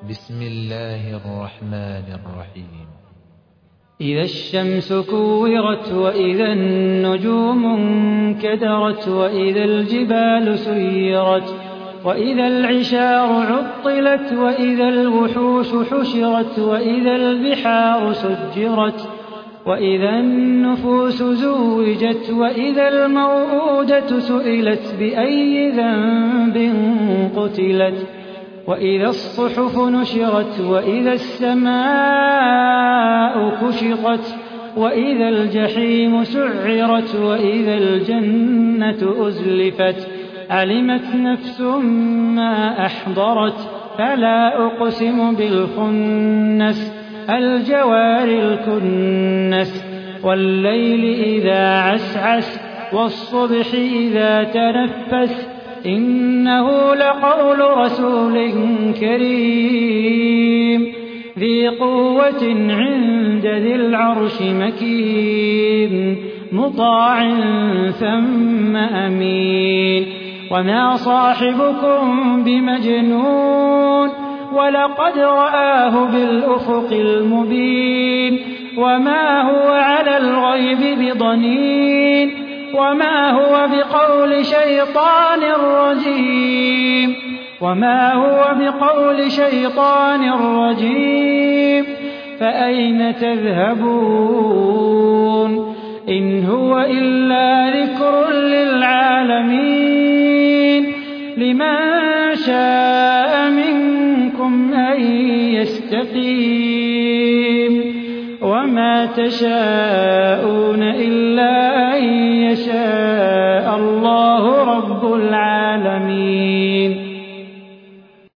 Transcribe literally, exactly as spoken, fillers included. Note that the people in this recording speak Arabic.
بسم الله الرحمن الرحيم. إذا الشمس كورت وإذا النجوم انكدرت وإذا الجبال سيرت وإذا العشار عطلت وإذا الوحوش حشرت وإذا البحار سجرت وإذا النفوس زوجت وإذا الموءودة سئلت بأي ذنب قتلت وإذا الصحف نشرت وإذا السماء كشطت وإذا الجحيم سعرت وإذا الجنة أزلفت علمت نفس ما أحضرت فلا أقسم بالخنس الجوار الكنس والليل إذا عسعس والصبح إذا تنفس إنه لقول رسول كريم ذي قوة عند ذي العرش مكين مطاع ثم أمين وما صاحبكم بمجنون ولقد رآه بالأفق المبين وما هو على الغيب بضنين وما هو بقول شيطان رجيم وما هو بقول شيطان رجيم فأين تذهبون إن هو إلا ذكر للعالمين لمن شاء منكم أن يستقيم وما تشاءون إلا